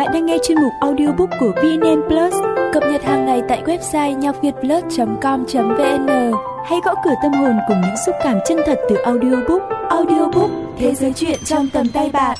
bạn đang nghe chuyên mục audiobook của VNN Plus, cập nhật hàng ngày tại website nhocvietplus.com.vn. Hãy gõ cửa tâm hồn cùng những xúc cảm chân thật từ audiobook. Audiobook, thế giới truyện trong tầm tay bạn.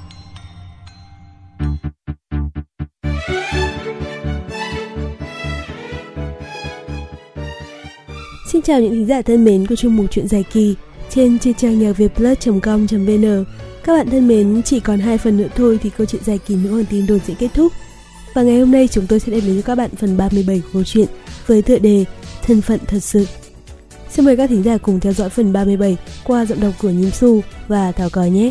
Xin chào những thính giả thân mến của chuyên mục truyện dài kỳ trên trang nhocvietplus.com.vn. Các bạn thân mến, chỉ còn 2 phần nữa thôi thì câu chuyện dài kỳ Nữ Hoàng Tin Đồn sẽ kết thúc. Và ngày hôm nay chúng tôi sẽ đem đến cho các bạn phần 37 của câu chuyện với tựa đề Thân phận thật sự. Xin mời các thính giả cùng theo dõi phần 37 qua giọng đọc của Nhím Xu và Thảo Cò nhé.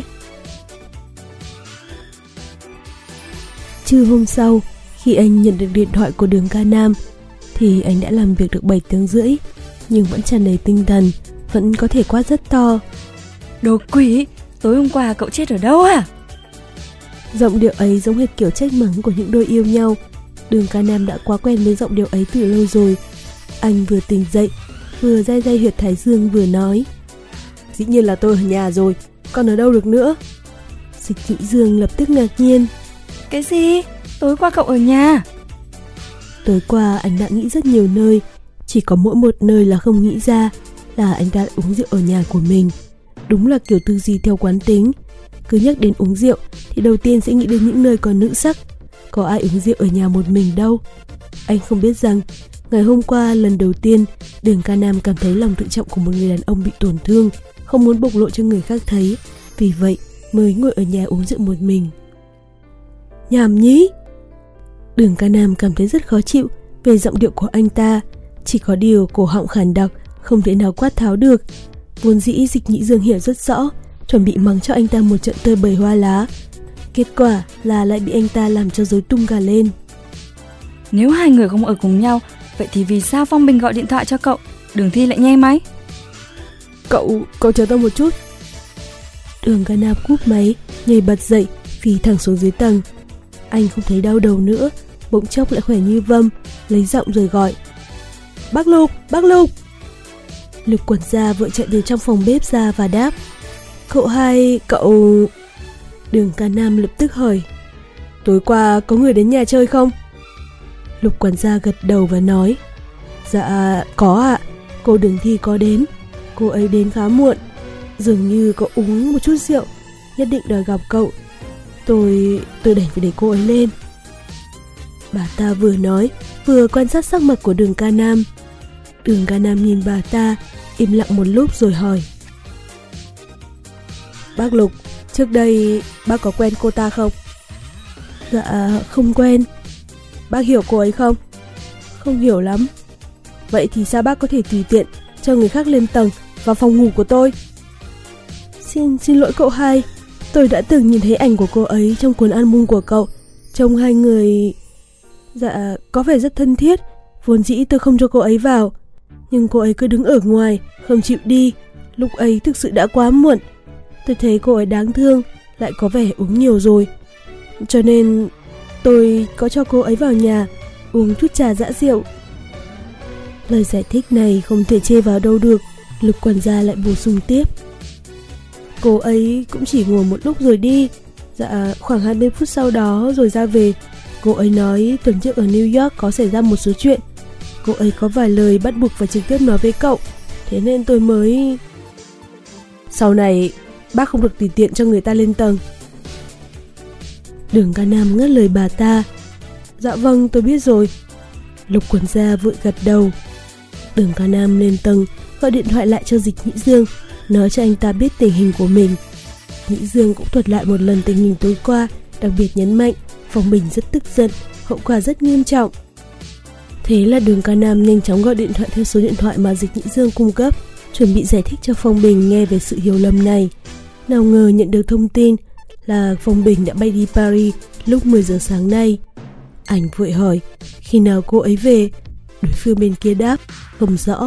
Trưa hôm sau, khi anh nhận được điện thoại của Đường Ca Nam thì anh đã làm việc được 7 tiếng rưỡi, nhưng vẫn tràn đầy tinh thần, vẫn có thể quát rất to. Đồ quỷ, tối hôm qua cậu chết ở đâu à? Giọng điệu ấy giống hệt kiểu trách mắng của những đôi yêu nhau. Đường Ca Nam đã quá quen với giọng điệu ấy từ lâu rồi. Anh vừa tỉnh dậy, vừa day day huyệt thái dương vừa nói: Dĩ nhiên là tôi ở nhà rồi, còn ở đâu được nữa? Dịch Dĩ Dương lập tức ngạc nhiên. Cái gì? Tối qua cậu ở nhà? Tối qua anh đã nghĩ rất nhiều nơi, chỉ có mỗi một nơi là không nghĩ ra, là anh đã uống rượu ở nhà của mình. Đúng là kiểu tư duy theo quán tính. Cứ nhắc đến uống rượu thì đầu tiên sẽ nghĩ đến những nơi có nữ sắc. Có ai uống rượu ở nhà một mình đâu. Anh không biết rằng ngày hôm qua lần đầu tiên Đường Ca Nam cảm thấy lòng tự trọng của một người đàn ông bị tổn thương, không muốn bộc lộ cho người khác thấy, vì vậy mới ngồi ở nhà uống rượu một mình. Nhảm nhí. Đường Ca Nam cảm thấy rất khó chịu về giọng điệu của anh ta. Chỉ có điều cổ họng khàn đặc, không thể nào quát tháo được. Vốn dĩ Dịch Nhĩ Dương hiểu rất rõ, chuẩn bị mắng cho anh ta một trận tơi bời hoa lá. Kết quả là lại bị anh ta làm cho rối tung cả lên. Nếu hai người không ở cùng nhau, vậy thì vì sao Phong Bình gọi điện thoại cho cậu, Đường Thi lại nghe máy? Cậu chờ tôi một chút. Đường Ca Nam cúp máy, nhảy bật dậy, phi thẳng xuống dưới tầng. Anh không thấy đau đầu nữa, bỗng chốc lại khỏe như vâm, lấy giọng rồi gọi: Bác Lục, bác Lục. Lục Quẩn Gia vội chạy từ trong phòng bếp ra và đáp: Cậu hai, cậu... Đường Ca Nam lập tức hỏi: Tối qua có người đến nhà chơi không? Lục Quẩn Gia gật đầu và nói: Dạ, có ạ. Cô Đường Thi có đến. Cô ấy đến khá muộn. Dường như có uống một chút rượu, nhất định đòi gặp cậu. Tôi đành phải để cô ấy lên. Bà ta vừa nói, vừa quan sát sắc mặt của Đường Ca Nam. Đường Ca Nam nhìn bà ta, im lặng một lúc rồi hỏi: Bác Lục, trước đây bác có quen cô ta không? Dạ, không quen. Bác hiểu cô ấy không? Không hiểu lắm. Vậy thì sao bác có thể tùy tiện cho người khác lên tầng vào phòng ngủ của tôi? Xin lỗi cậu hai. Tôi đã từng nhìn thấy ảnh của cô ấy trong cuốn album của cậu. Trông hai người... Dạ, có vẻ rất thân thiết. Vốn dĩ tôi không cho cô ấy vào, nhưng cô ấy cứ đứng ở ngoài, không chịu đi. Lúc ấy thực sự đã quá muộn. Tôi thấy cô ấy đáng thương, lại có vẻ uống nhiều rồi. Cho nên tôi có cho cô ấy vào nhà uống chút trà giã rượu. Lời giải thích này không thể chê vào đâu được. Lục Quản gia lại bổ sung tiếp: Cô ấy cũng chỉ ngồi một lúc rồi đi. Dạ, khoảng 20 phút sau đó rồi ra về. Cô ấy nói tuần trước ở New York có xảy ra một số chuyện. Cô ấy có vài lời bắt buộc phải trực tiếp nói với cậu, thế nên tôi mới... Sau này bác không được tùy tiện cho người ta lên tầng. Đường Ca Nam ngắt lời bà ta: Dạ vâng, tôi biết rồi. Lục Quản gia vội gật đầu. Đường Ca Nam lên tầng, gọi điện thoại lại cho Dịch Nhĩ Dương, nói cho anh ta biết tình hình của mình. Nhĩ Dương cũng thuật lại một lần tình hình tối qua, đặc biệt nhấn mạnh Phong Bình rất tức giận, hậu quả rất nghiêm trọng. Thế là Đường Ca Nam nhanh chóng gọi điện thoại theo số điện thoại mà Dịch Nhĩ Dương cung cấp, chuẩn bị giải thích cho Phong Bình nghe về sự hiểu lầm này. Nào ngờ nhận được thông tin là Phong Bình đã bay đi Paris lúc 10 giờ sáng nay. Anh vội hỏi khi nào cô ấy về. Đối phương bên kia đáp không rõ.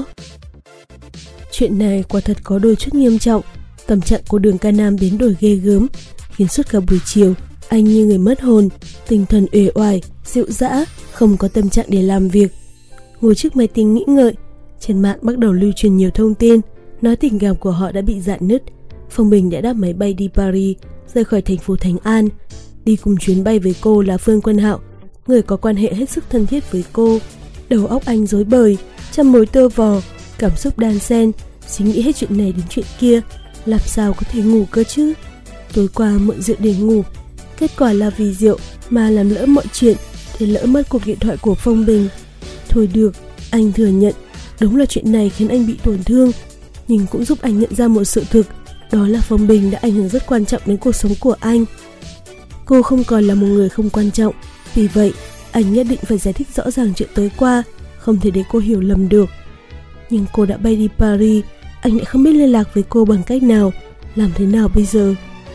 Chuyện này quả thật có đôi chút nghiêm trọng. Tâm trạng của Đường Ca Nam biến đổi ghê gớm, khiến suốt cả buổi chiều anh như người mất hồn, tinh thần uể oải, rượu dã, không có tâm trạng để làm việc. Ngồi trước máy tính nghĩ ngợi, trên mạng bắt đầu lưu truyền nhiều thông tin nói tình cảm của họ đã bị rạn nứt. Phong Bình đã đáp máy bay đi Paris, rời khỏi thành phố Thánh An. Đi cùng chuyến bay với cô là Phương Quân Hạo, người có quan hệ hết sức thân thiết với cô. Đầu óc anh rối bời, trăm mối tơ vò, cảm xúc đan xen, suy nghĩ hết chuyện này đến chuyện kia, làm sao có thể ngủ cơ chứ. Tối qua mượn rượu để ngủ, kết quả là vì rượu mà làm lỡ mọi chuyện, thì lỡ mất cuộc điện thoại của Phong Bình. Thôi được, anh thừa nhận, đúng là chuyện này khiến anh bị tổn thương, nhưng cũng giúp anh nhận ra một sự thực, đó là Phong Bình đã ảnh hưởng rất quan trọng đến cuộc sống của anh. Cô không còn là một người không quan trọng, vì vậy anh nhất định phải giải thích rõ ràng chuyện tối qua, không thể để cô hiểu lầm được. Nhưng cô đã bay đi Paris, anh lại không biết liên lạc với cô bằng cách nào, làm thế nào bây giờ?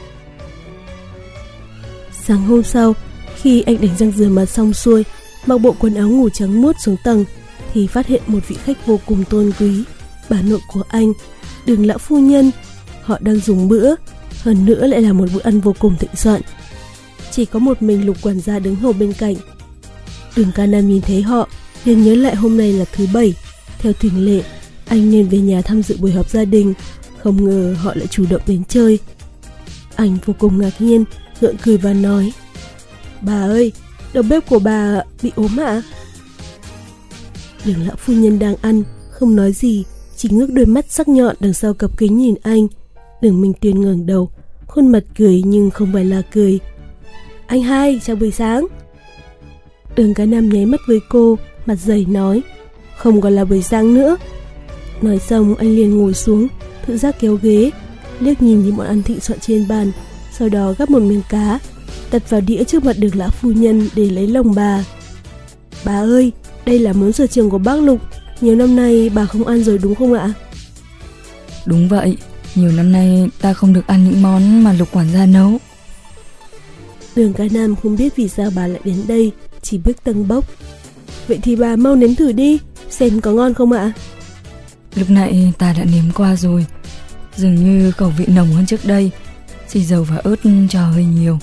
Sáng hôm sau, khi anh đánh răng rửa mặt xong xuôi, mặc bộ quần áo ngủ trắng muốt xuống tầng, thì phát hiện một vị khách vô cùng tôn quý, bà nội của anh, Đường lão phu nhân. Họ đang dùng bữa, hơn nữa lại là một bữa ăn vô cùng thịnh soạn. Chỉ có một mình Lục quản gia đứng hầu bên cạnh. Đường Ca Nam nhìn thấy họ, liền nhớ lại hôm nay là thứ Bảy, theo thường lệ anh nên về nhà tham dự buổi họp gia đình, không ngờ họ lại chủ động đến chơi. Anh vô cùng ngạc nhiên, gượng cười và nói: "Bà ơi, đầu bếp của bà bị ốm ạ?" Đường lão phu nhân đang ăn, không nói gì, chỉ ngước đôi mắt sắc nhọn đằng sau cặp kính nhìn anh. Đường Minh Tuyên ngẩng đầu, khuôn mặt cười nhưng không phải là cười. "Anh hai, chào buổi sáng." Đường Ca Nam nháy mắt với cô, mặt dày nói: "Không còn là buổi sáng nữa." Nói xong anh liền ngồi xuống, tự giác kéo ghế, liếc nhìn những món ăn thịnh soạn trên bàn, sau đó gắp một miếng cá, đặt vào đĩa trước mặt Đường lão phu nhân để lấy lòng bà. "Bà ơi, đây là món sở trường của bác Lục, nhiều năm nay bà không ăn rồi đúng không ạ?" Đúng vậy, nhiều năm nay ta không được ăn những món mà Lục quản gia nấu. Đường Ca Nam không biết vì sao bà lại đến đây, chỉ bước tâng bốc. "Vậy thì bà mau nếm thử đi, xem có ngon không ạ?" Lúc nãy ta đã nếm qua rồi, dường như khẩu vị nồng hơn trước đây, xì dầu và ớt cho hơi nhiều.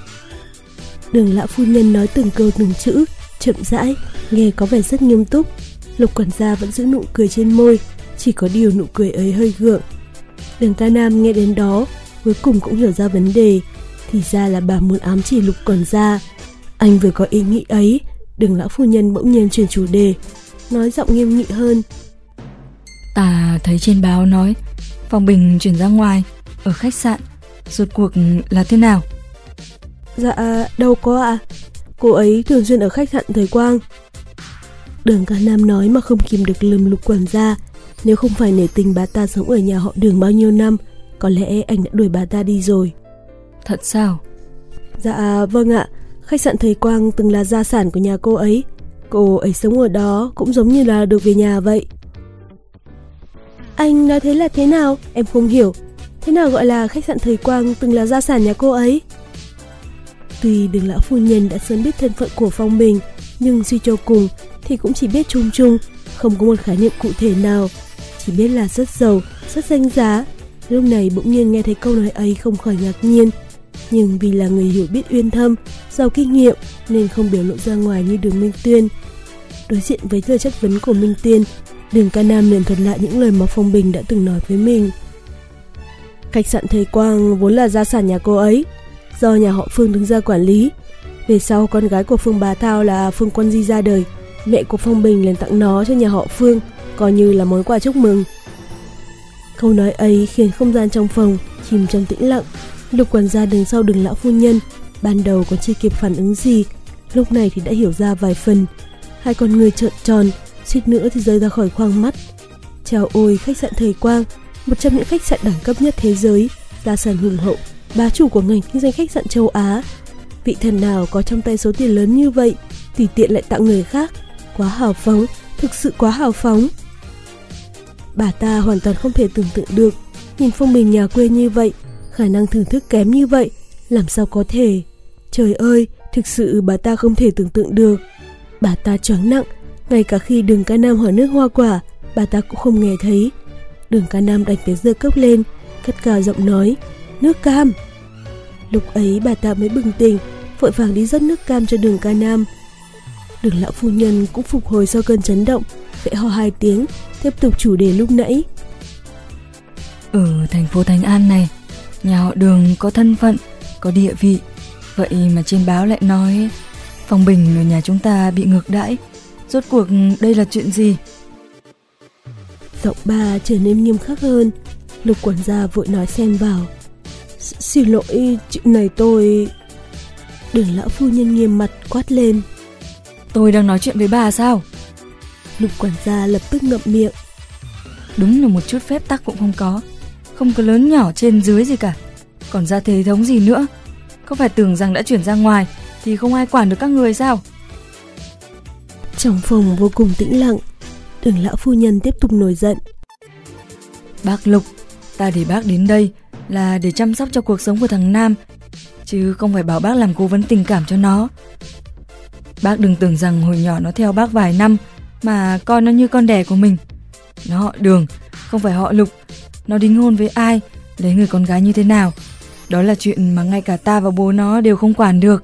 Đường lão phu nhân nói từng câu từng chữ, chậm rãi, nghe có vẻ rất nghiêm túc. Lục quản gia vẫn giữ nụ cười trên môi, chỉ có điều nụ cười ấy hơi gượng. Đường Ca Nam nghe đến đó, cuối cùng cũng hiểu ra vấn đề, thì ra là bà muốn ám chỉ Lục quản gia. Anh vừa có ý nghĩ ấy, Đường lão phu nhân bỗng nhiên chuyển chủ đề, nói giọng nghiêm nghị hơn: "Ta thấy trên báo nói Phong Bình chuyển ra ngoài, ở khách sạn, rốt cuộc là thế nào?" "Dạ, đâu có ạ. Cô ấy thường xuyên ở khách sạn Thời Quang." Đường Ca Nam nói mà không kìm được lườm Lục quản gia. Nếu không phải nể tình bà ta sống ở nhà họ Đường bao nhiêu năm, có lẽ anh đã đuổi bà ta đi rồi. "Thật sao?" "Dạ vâng ạ, khách sạn Thời Quang từng là gia sản của nhà cô ấy. Cô ấy sống ở đó cũng giống như là được về nhà vậy." "Anh nói thế là thế nào? Em không hiểu. Thế nào gọi là khách sạn Thời Quang từng là gia sản nhà cô ấy?" Tuy Đường lão phu nhân đã sớm biết thân phận của Phong Bình, nhưng suy cho cùng thì cũng chỉ biết chung chung, không có một khái niệm cụ thể nào, chỉ biết là rất giàu, rất danh giá. Lúc này bỗng nhiên nghe thấy câu nói ấy không khỏi ngạc nhiên, nhưng vì là người hiểu biết uyên thâm, giàu kinh nghiệm nên không biểu lộ ra ngoài như Đường Minh Tuyên. Đối diện với lời chất vấn của Minh Tuyên, Đường Ca Nam liền thuật lại những lời mà Phong Bình đã từng nói với mình. "Khách sạn Thời Quang vốn là gia sản nhà cô ấy, do nhà họ Phương đứng ra quản lý. Về sau con gái của Phương Bá Thao là Phương Quân Di ra đời, mẹ của Phong Bình liền tặng nó cho nhà họ Phương, coi như là món quà chúc mừng." Câu nói ấy khiến không gian trong phòng chìm trong tĩnh lặng. Lục quản gia đứng sau Đường lão phu nhân, ban đầu còn chưa kịp phản ứng gì, lúc này thì đã hiểu ra vài phần. Hai con người trợn tròn, suýt nữa thì rơi ra khỏi khoang mắt. Chào ôi, khách sạn Thời Quang, một trong những khách sạn đẳng cấp nhất thế giới, gia sản hùng hậu, bá chủ của ngành kinh doanh khách sạn châu Á. Vị thần nào có trong tay số tiền lớn như vậy, tùy tiện lại tặng người khác, quá hào phóng, thực sự quá hào phóng. Bà ta hoàn toàn không thể tưởng tượng được, nhìn Phong Bình nhà quê như vậy, khả năng thưởng thức kém như vậy, làm sao có thể. Trời ơi, thực sự bà ta không thể tưởng tượng được. Bà ta choáng nặng, ngay cả khi Đường Ca Nam hỏi nước hoa quả, bà ta cũng không nghe thấy. Đường Ca Nam đành phải giơ cốc lên, cất cao giọng nói: "Nước cam." Lúc ấy bà ta mới bừng tỉnh, vội vàng đi rót nước cam cho Đường Ca Nam. Đường lão phu nhân cũng phục hồi sau cơn chấn động, khẽ ho 2 tiếng, tiếp tục chủ đề lúc nãy. "Ở thành phố Thành An này, nhà họ Đường có thân phận, có địa vị, Vậy mà trên báo lại nói Phong Bình ở nhà chúng ta bị ngược đãi. Rốt cuộc đây là chuyện gì? Giọng bà trở nên nghiêm khắc hơn. Lục quản gia vội nói xen vào. Xin lỗi, chuyện này tôi... Đường lão phu nhân nghiêm mặt quát lên. Tôi đang nói chuyện với bà sao? Lục quản gia lập tức ngậm miệng. Đúng là một chút phép tắc cũng không có. Không có lớn nhỏ trên dưới gì cả. Còn ra thế thống gì nữa? Có phải tưởng rằng đã chuyển ra ngoài thì không ai quản được các người sao? Trong phòng vô cùng tĩnh lặng. Đường lão phu nhân tiếp tục nổi giận. Bác Lục, ta để bác đến đây là để chăm sóc cho cuộc sống của thằng Nam, chứ không phải bảo bác làm cố vấn tình cảm cho nó. Bác đừng tưởng rằng hồi nhỏ nó theo bác vài năm mà coi nó như con đẻ của mình. Nó họ Đường, không phải họ Lục. Nó đính hôn với ai, lấy người con gái như thế nào, đó là chuyện mà ngay cả ta và bố nó đều không quản được.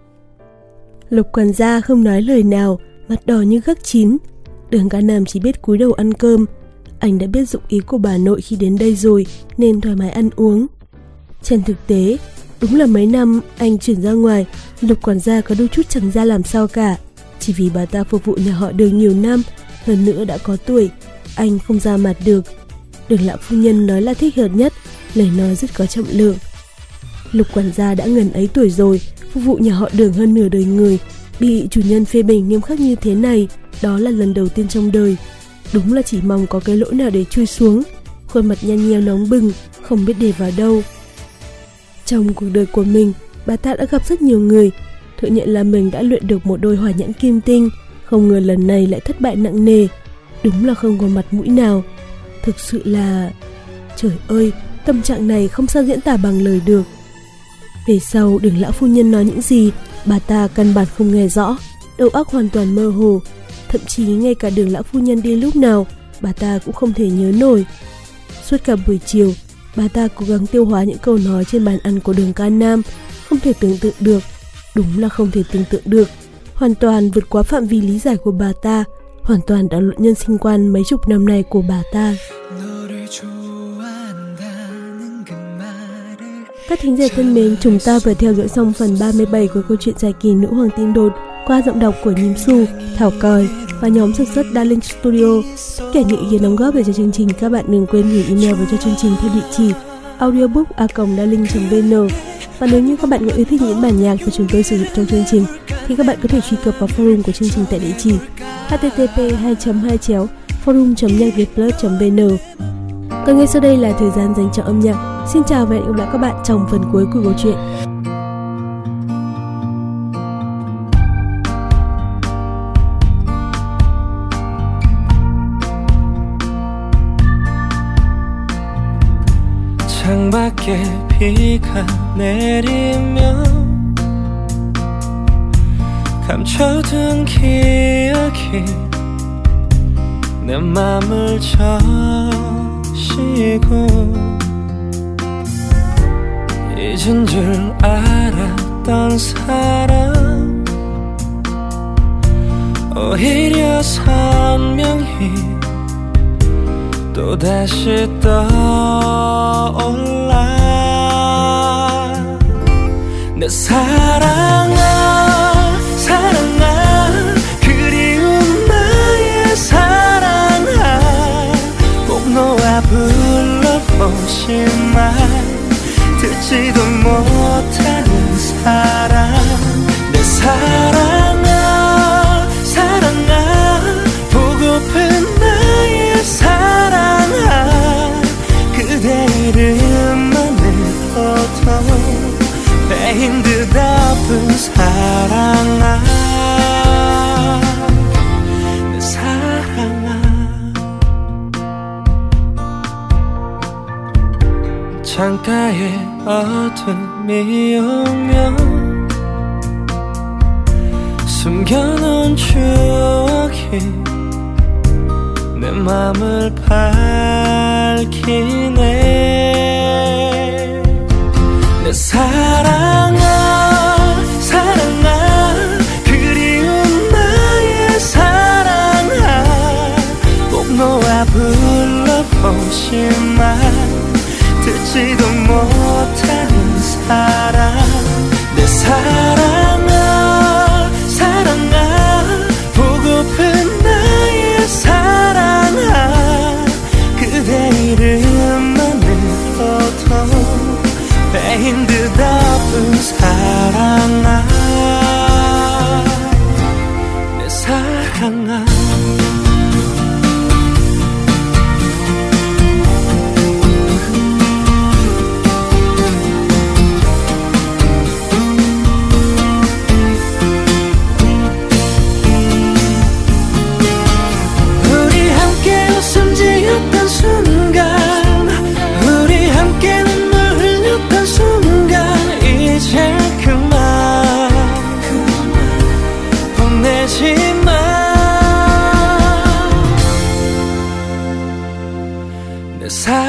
Lục quản gia không nói lời nào, mặt đỏ như gấc chín. Đường Ca Nam chỉ biết cúi đầu ăn cơm. Anh đã biết dụng ý của bà nội khi đến đây rồi nên thoải mái ăn uống. Trên thực tế, đúng là mấy năm anh chuyển ra ngoài, Lục quản gia có đôi chút chẳng ra làm sao cả. Chỉ vì bà ta phục vụ nhà họ Đường nhiều năm, hơn nữa đã có tuổi, anh không ra mặt được. Đường lão phu nhân nói là thích hợp nhất, lời nói rất có trọng lượng. Lục quản gia đã ngần ấy tuổi rồi, phục vụ nhà họ Đường hơn nửa đời người, bị chủ nhân phê bình nghiêm khắc như thế này, đó là lần đầu tiên trong đời. Đúng là chỉ mong có cái lỗ nào để chui xuống. Khuôn mặt nhăn nheo nóng bừng, không biết để vào đâu. Trong cuộc đời của mình, bà ta đã gặp rất nhiều người, thừa nhận là mình đã luyện được một đôi hỏa nhãn kim tinh, không ngờ lần này lại thất bại nặng nề. Đúng là không có mặt mũi nào. Thực sự là... Trời ơi, tâm trạng này không sao diễn tả bằng lời được. Về sau, Đường lão phu nhân nói những gì, bà ta căn bản không nghe rõ, đầu óc hoàn toàn mơ hồ. Thậm chí ngay cả Đường lão phu nhân đi lúc nào, bà ta cũng không thể nhớ nổi. Suốt cả buổi chiều, bà ta cố gắng tiêu hóa những câu nói trên bàn ăn của Đường Ca Nam, không thể tưởng tượng được. Đúng là không thể tưởng tượng được, hoàn toàn vượt quá phạm vi lý giải của bà ta, hoàn toàn đảo lộn nhân sinh quan mấy chục năm nay của bà ta. Các thính giả thân mến, chúng ta vừa theo dõi xong phần 37 của câu chuyện dài kỳ Nữ Hoàng Tin Đồn qua giọng đọc của Nhím Xu, Thảo Còi và nhóm sản xuất Darling Studio. Tất cả những ý kiến đóng góp về cho chương trình, các bạn đừng quên gửi email về cho chương trình theo địa chỉ audiobook@darling.vn. Và nếu như các bạn có yêu thích những bản nhạc mà chúng tôi sử dụng trong chương trình thì các bạn có thể truy cập vào forum của chương trình tại địa chỉ http://forum.nhacvietplus.vn. Còn ngay sau đây là thời gian dành cho âm nhạc. Xin chào và hẹn gặp lại các bạn trong phần cuối của câu chuyện. 창밖에 비가 내리며 감춰둔 기억이 내 맘을 적시고 잊은 줄 알았던 사람 오히려 선명히 또다시 떠올라. 내 사랑아 사랑아 그리운 나의 사랑아 꼭 너와 불러보지만 듣지도 못하는 사랑. 내 사랑아 사랑아 보고픈 나의 사랑아 그대 이름만으로도 배인 듯 아픈 사랑아. 내 사랑아 창가에 어둠이 오면 숨겨놓은 추억이 내 맘을 밝히네. 내 사랑아 사랑아 그리운 나의 사랑아 꼭 너와 불러보지만 듣지도 못하는 사랑. 내 사랑아 내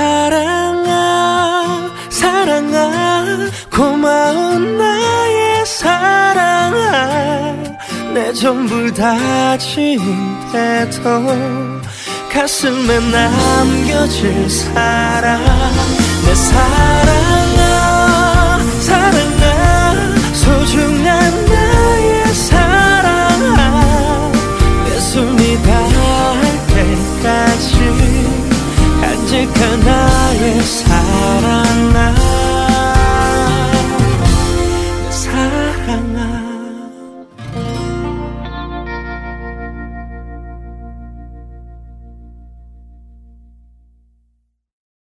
사랑아 사랑아 고마운 나의 사랑아 내 전부 다친데도 가슴에 남겨질 사랑 내 사랑